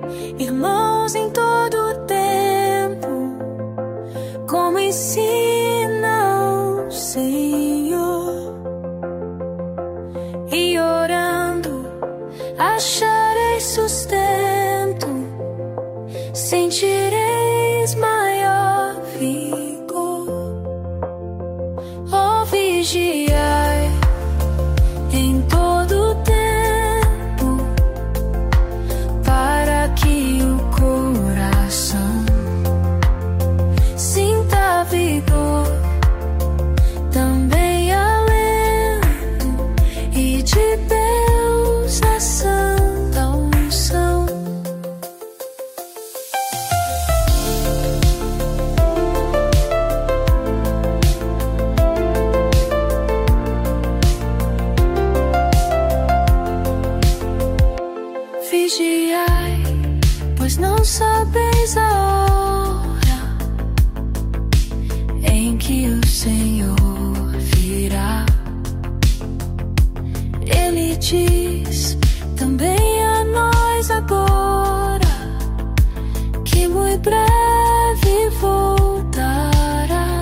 irmãos em todo tempo, como ensina o Senhor, e orando achareis sustento, sentireis maior vigor. Ó, vigiai em todo tempo, para que o coração sinta vigor, também alento, e de Deus a santa unção. Vigiai, pois não sabeis a hora em que o Senhor virá. Ele diz também a nós agora que muito breve voltará.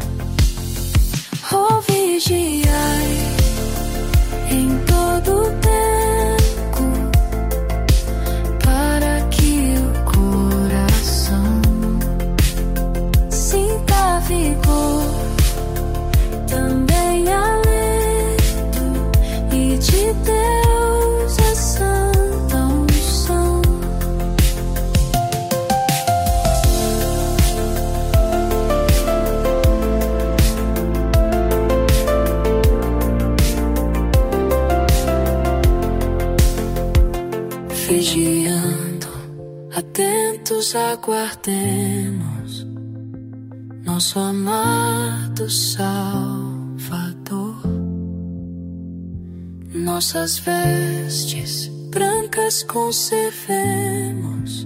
Oh, vigiai em todo tempo, para que o coração sinta vigor, também alento, e de Deus a santa unção. Vigiando, atentos aguardemos nosso amado Salvador. Nossas vestes brancas conservemos,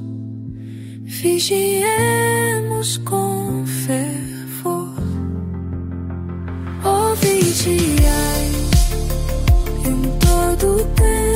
vigiemos com fervor. Oh, vigiai em todo tempo,